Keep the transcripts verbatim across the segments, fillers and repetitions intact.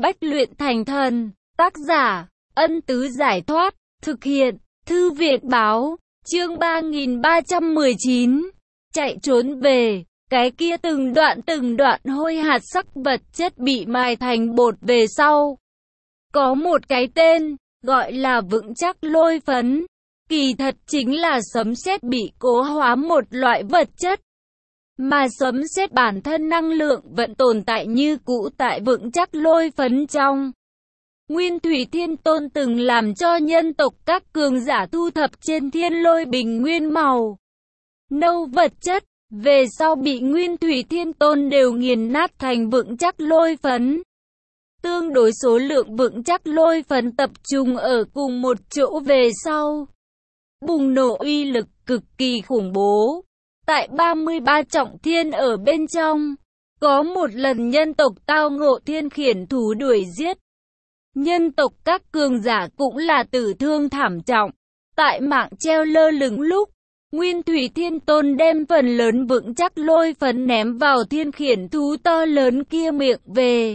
bách luyện thành thần. Tác giả, Ân Tứ Giải Thoát. Thực hiện, Thư viện Báo. Chương ba nghìn ba trăm mười chín. Chạy trốn về. Cái kia từng đoạn từng đoạn hôi hạt sắc vật chất bị mài thành bột về sau. Có một cái tên, gọi là vững chắc lôi phấn. Kỳ thật chính là sấm sét bị cố hóa một loại vật chất. Mà sấm sét bản thân năng lượng vẫn tồn tại như cũ tại vững chắc lôi phấn trong. Nguyên Thủy Thiên Tôn từng làm cho nhân tộc các cường giả thu thập trên thiên lôi bình nguyên màu nâu vật chất, về sau bị Nguyên Thủy Thiên Tôn đều nghiền nát thành vững chắc lôi phấn. Tương đối số lượng vững chắc lôi phấn tập trung ở cùng một chỗ về sau. Bùng nổ uy lực cực kỳ khủng bố. Tại ba mươi ba trọng thiên ở bên trong, có một lần nhân tộc tao ngộ thiên khiển thú đuổi giết. Nhân tộc các cường giả cũng là tử thương thảm trọng. Tại mạng treo lơ lửng lúc, Nguyên Thủy Thiên Tôn đem phần lớn vững chắc lôi phấn ném vào thiên khiển thú to lớn kia miệng về.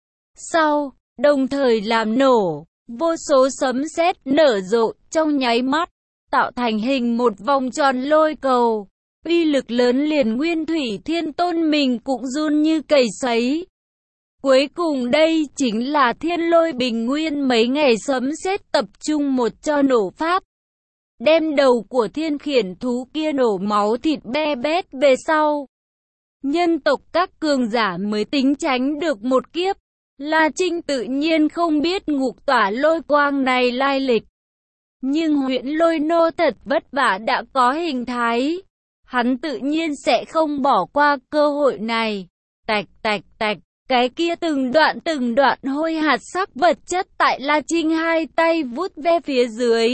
Sau, đồng thời làm nổ, vô số sấm sét nở rộ trong nháy mắt, tạo thành hình một vòng tròn lôi cầu. Uy lực lớn liền Nguyên Thủy Thiên Tôn mình cũng run như cầy sấy. Cuối cùng đây chính là thiên lôi bình nguyên mấy ngày sấm sét tập trung một cho nổ pháp. Đem đầu của thiên khiển thú kia nổ máu thịt be bét về sau. Nhân tộc các cường giả mới tính tránh được một kiếp. La Trinh tự nhiên không biết ngục tỏa lôi quang này lai lịch. Nhưng Huyễn Lôi Nô thật vất vả đã có hình thái. Hắn tự nhiên sẽ không bỏ qua cơ hội này. Tạch tạch tạch, cái kia từng đoạn từng đoạn hôi hạt sắc vật chất tại La Trinh hai tay vút ve phía dưới.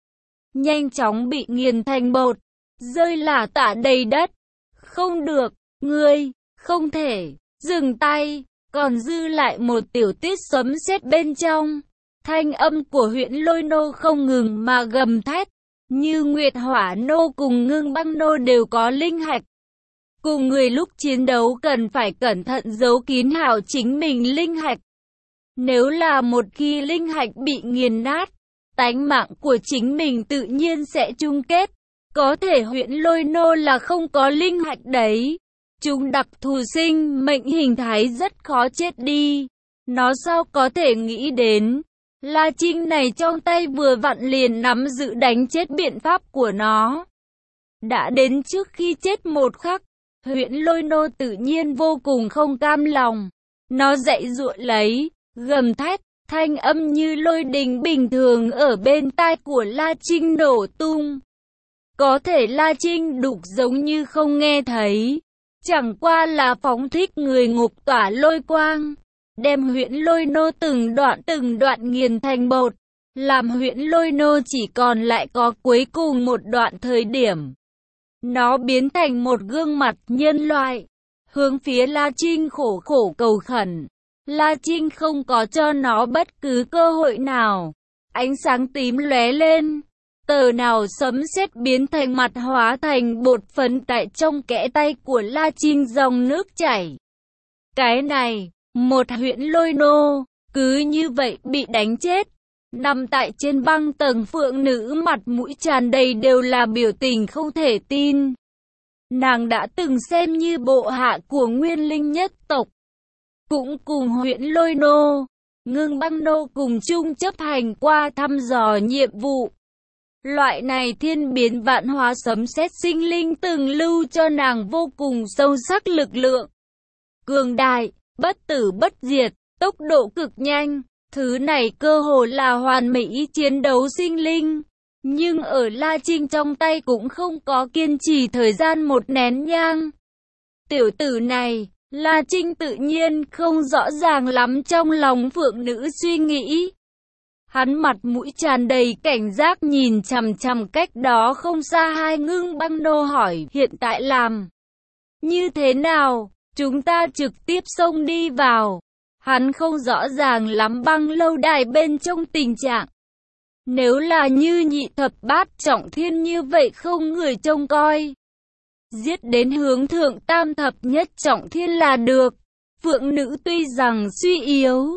Nhanh chóng bị nghiền thành bột, rơi lả tả đầy đất. Không được, ngươi, không thể, dừng tay, còn dư lại một tiểu tiết sấm sét bên trong. Thanh âm của Huyễn Lôi Nô không ngừng mà gầm thét. Như Nguyệt Hỏa Nô cùng Ngưng Băng Nô đều có linh hạch. Cùng người lúc chiến đấu cần phải cẩn thận giấu kín hảo chính mình linh hạch. Nếu là một khi linh hạch bị nghiền nát, tánh mạng của chính mình tự nhiên sẽ chung kết. Có thể Huyễn Lôi Nô là không có linh hạch đấy. Chúng đặc thù sinh mệnh hình thái rất khó chết đi. Nó sao có thể nghĩ đến. La Trinh này trong tay vừa vặn liền nắm giữ đánh chết biện pháp của nó. Đã đến trước khi chết một khắc, Huyễn Lôi Nô tự nhiên vô cùng không cam lòng. Nó dãy giụa lấy, gầm thét, thanh âm như lôi đình bình thường ở bên tai của La Trinh nổ tung. Có thể La Trinh đục giống như không nghe thấy. Chẳng qua là phóng thích người ngục tỏa lôi quang. Đem Huyễn Lôi Nô từng đoạn từng đoạn nghiền thành bột, làm Huyễn Lôi Nô chỉ còn lại có cuối cùng một đoạn thời điểm. Nó biến thành một gương mặt nhân loại, hướng phía La Trinh khổ khổ cầu khẩn. La Trinh không có cho nó bất cứ cơ hội nào. Ánh sáng tím lóe lên, tờ nào sấm sét biến thành mặt hóa thành bột phấn tại trong kẽ tay của La Trinh dòng nước chảy. Cái này... Một Huyễn Lôi Nô, cứ như vậy bị đánh chết. Nằm tại trên băng tầng phượng nữ mặt mũi tràn đầy đều là biểu tình không thể tin. Nàng đã từng xem như bộ hạ của Nguyên Linh nhất tộc. Cũng cùng Huyễn Lôi Nô, Ngưng Băng Nô cùng chung chấp hành qua thăm dò nhiệm vụ. Loại này thiên biến vạn hóa sấm sét sinh linh từng lưu cho nàng vô cùng sâu sắc lực lượng. Cường đại. Bất tử bất diệt, tốc độ cực nhanh, thứ này cơ hồ là hoàn mỹ chiến đấu sinh linh. Nhưng ở La Trinh trong tay cũng không có kiên trì thời gian một nén nhang. Tiểu tử này, La Trinh tự nhiên không rõ ràng lắm trong lòng phượng nữ suy nghĩ. Hắn mặt mũi tràn đầy cảnh giác nhìn chằm chằm cách đó không xa hai Ngưng Băng Nô hỏi hiện tại làm như thế nào? Chúng ta trực tiếp xông đi vào. Hắn không rõ ràng lắm băng lâu đài bên trong tình trạng. Nếu là như nhị thập bát trọng thiên như vậy không người trông coi. Giết đến hướng thượng tam thập nhất trọng thiên là được. Phượng nữ tuy rằng suy yếu,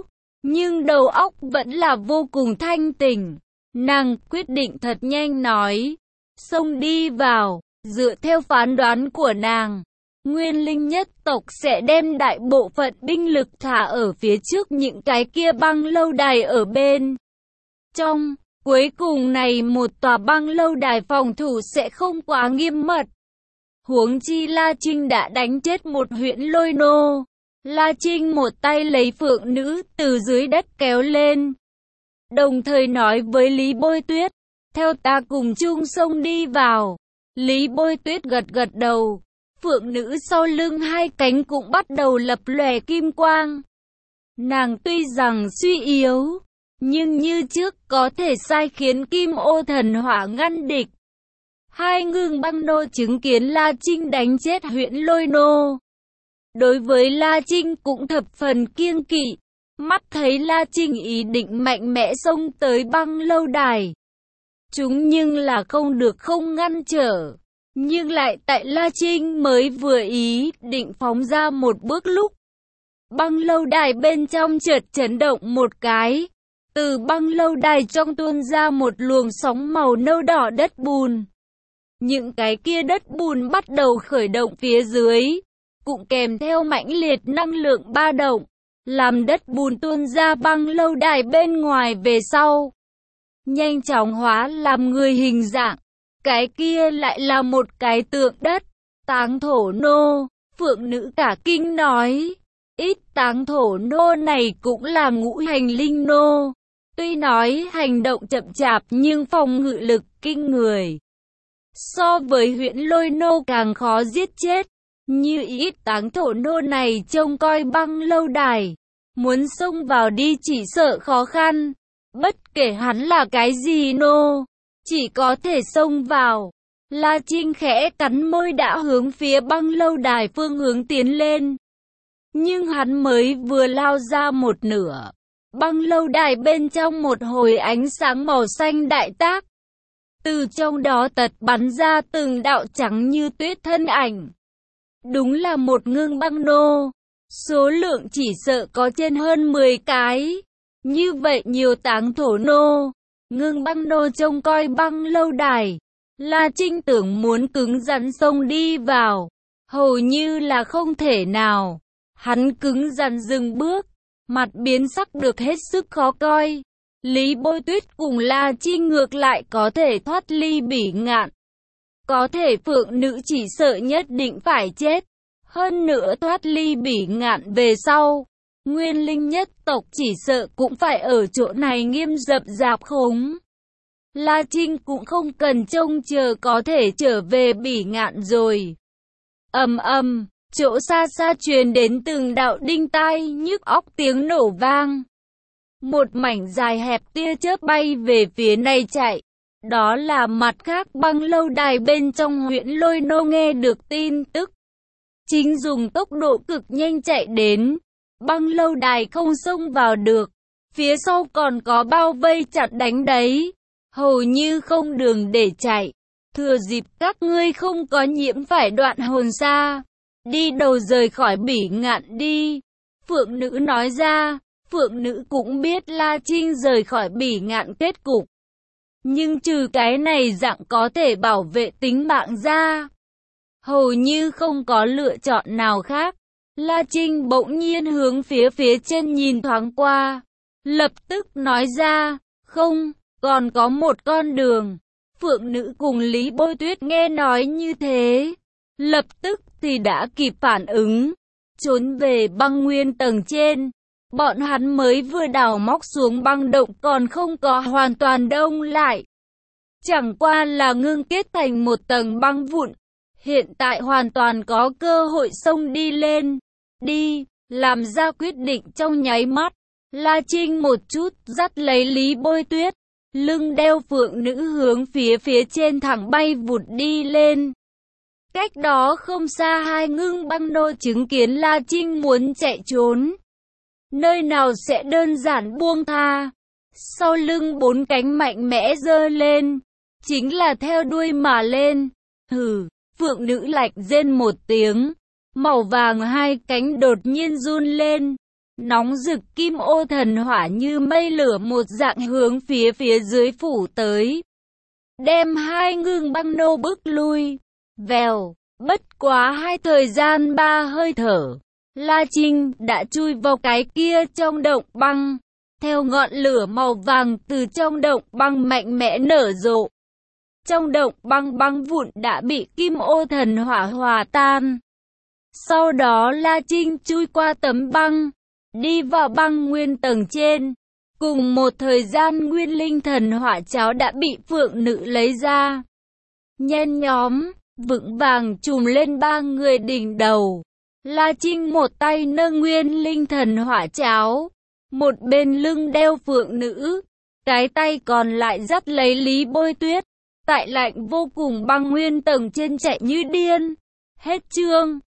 nhưng đầu óc vẫn là vô cùng thanh tỉnh. Nàng quyết định thật nhanh nói, xông đi vào. Dựa theo phán đoán của nàng, Nguyên Linh nhất tộc sẽ đem đại bộ phận binh lực thả ở phía trước những cái kia băng lâu đài ở bên trong. Cuối cùng này một tòa băng lâu đài phòng thủ sẽ không quá nghiêm mật. Huống chi La Trinh đã đánh chết một huyện lôi nô. La Trinh một tay lấy phượng nữ từ dưới đất kéo lên, đồng thời nói với Lý Bôi Tuyết, theo ta cùng chung sông đi vào. Lý Bôi Tuyết gật gật đầu, phượng nữ sau lưng hai cánh cũng bắt đầu lập lòe kim quang. Nàng tuy rằng suy yếu, nhưng như trước có thể sai khiến kim ô thần hỏa ngăn địch. Hai ngưng băng nô chứng kiến La Trinh đánh chết huyện lôi nô. Đối với La Trinh cũng thập phần kiêng kỵ, mắt thấy La Trinh ý định mạnh mẽ xông tới băng lâu đài. Chúng nhưng là không được không ngăn trở, nhưng lại tại La Trinh mới vừa ý định phóng ra một bước lúc. Băng lâu đài bên trong chợt chấn động một cái, từ băng lâu đài trong tuôn ra một luồng sóng màu nâu đỏ đất bùn. Những cái kia đất bùn bắt đầu khởi động phía dưới, cũng kèm theo mãnh liệt năng lượng ba động, làm đất bùn tuôn ra băng lâu đài bên ngoài về sau. Nhanh chóng hóa làm người hình dạng, cái kia lại là một cái tượng đất, táng thổ nô. Phượng nữ cả kinh nói, ít táng thổ nô này cũng là ngũ hành linh nô. Tuy nói hành động chậm chạp nhưng phòng ngự lực kinh người. So với huyện lôi nô càng khó giết chết. Như ít táng thổ nô này trông coi băng lâu đài, muốn xông vào đi chỉ sợ khó khăn. Bất kể hắn là cái gì nô, chỉ có thể xông vào. La Trinh khẽ cắn môi đã hướng phía băng lâu đài phương hướng tiến lên. Nhưng hắn mới vừa lao ra một nửa, băng lâu đài bên trong một hồi ánh sáng màu xanh đại tác. Từ trong đó tật bắn ra từng đạo trắng như tuyết thân ảnh. Đúng là một ngưng băng nô, số lượng chỉ sợ có trên hơn mười cái. Như vậy nhiều táng thổ nô, ngưng băng nô trông coi băng lâu đài. La Trinh tưởng muốn cứng rắn xông đi vào, hầu như là không thể nào. Hắn cứng rắn dừng bước, mặt biến sắc được hết sức khó coi. Lý Bôi Tuyết cùng La Trinh ngược lại có thể thoát ly bỉ ngạn. Có thể phượng nữ chỉ sợ nhất định phải chết. Hơn nữa thoát ly bỉ ngạn về sau, Nguyên Linh nhất tộc chỉ sợ cũng phải ở chỗ này nghiêm dập dạp khống. La Trinh cũng không cần trông chờ có thể trở về bỉ ngạn rồi. Ầm ầm, chỗ xa xa truyền đến từng đạo đinh tai nhức óc tiếng nổ vang. Một mảnh dài hẹp tia chớp bay về phía này chạy. Đó là mặt khác băng lâu đài bên trong huyện lôi nô nghe được tin tức. Chính dùng tốc độ cực nhanh chạy đến. Băng lâu đài không xông vào được. Phía sau còn có bao vây chặt đánh đấy. Hầu như không đường để chạy. Thừa dịp các ngươi không có nhiễm phải đoạn hồn xa, đi đầu rời khỏi bỉ ngạn đi. Phượng nữ nói ra. Phượng nữ cũng biết La Trinh rời khỏi bỉ ngạn kết cục. Nhưng trừ cái này dạng có thể bảo vệ tính mạng ra, hầu như không có lựa chọn nào khác. La Trinh bỗng nhiên hướng phía phía trên nhìn thoáng qua, lập tức nói ra, không, còn có một con đường. Phượng nữ cùng Lý Bôi Tuyết nghe nói như thế, lập tức thì đã kịp phản ứng, trốn về băng nguyên tầng trên. Bọn hắn mới vừa đào móc xuống băng động còn không có hoàn toàn đông lại. Chẳng qua là ngưng kết thành một tầng băng vụn. Hiện tại hoàn toàn có cơ hội xông đi lên. Đi, làm ra quyết định trong nháy mắt. La Trinh một chút dắt lấy Lý Bôi Tuyết. Lưng đeo phượng nữ hướng phía phía trên thẳng bay vụt đi lên. Cách đó không xa hai ngưng băng nô chứng kiến La Trinh muốn chạy trốn. Nơi nào sẽ đơn giản buông tha. Sau lưng bốn cánh mạnh mẽ giơ lên, chính là theo đuôi mà lên. Hừ, phượng nữ lạnh rên một tiếng, màu vàng hai cánh đột nhiên run lên. Nóng rực kim ô thần hỏa như mây lửa một dạng hướng phía phía dưới phủ tới. Đem hai ngưng băng nô bước lui. Vèo, bất quá hai thời gian ba hơi thở. La Trinh đã chui vào cái kia trong động băng. Theo ngọn lửa màu vàng từ trong động băng mạnh mẽ nở rộ. Trong động băng băng vụn đã bị kim ô thần hỏa hòa tan. Sau đó La Trinh chui qua tấm băng, đi vào băng nguyên tầng trên. Cùng một thời gian nguyên linh thần hỏa cháo đã bị phượng nữ lấy ra. Nhen nhóm, vững vàng trùm lên ba người đỉnh đầu. La Trinh một tay nâng nguyên linh thần hỏa cháo, một bên lưng đeo phượng nữ, cái tay còn lại dắt lấy Lý Bôi Tuyết. Tại lạnh vô cùng băng nguyên tầng trên chạy như điên. Hết chương.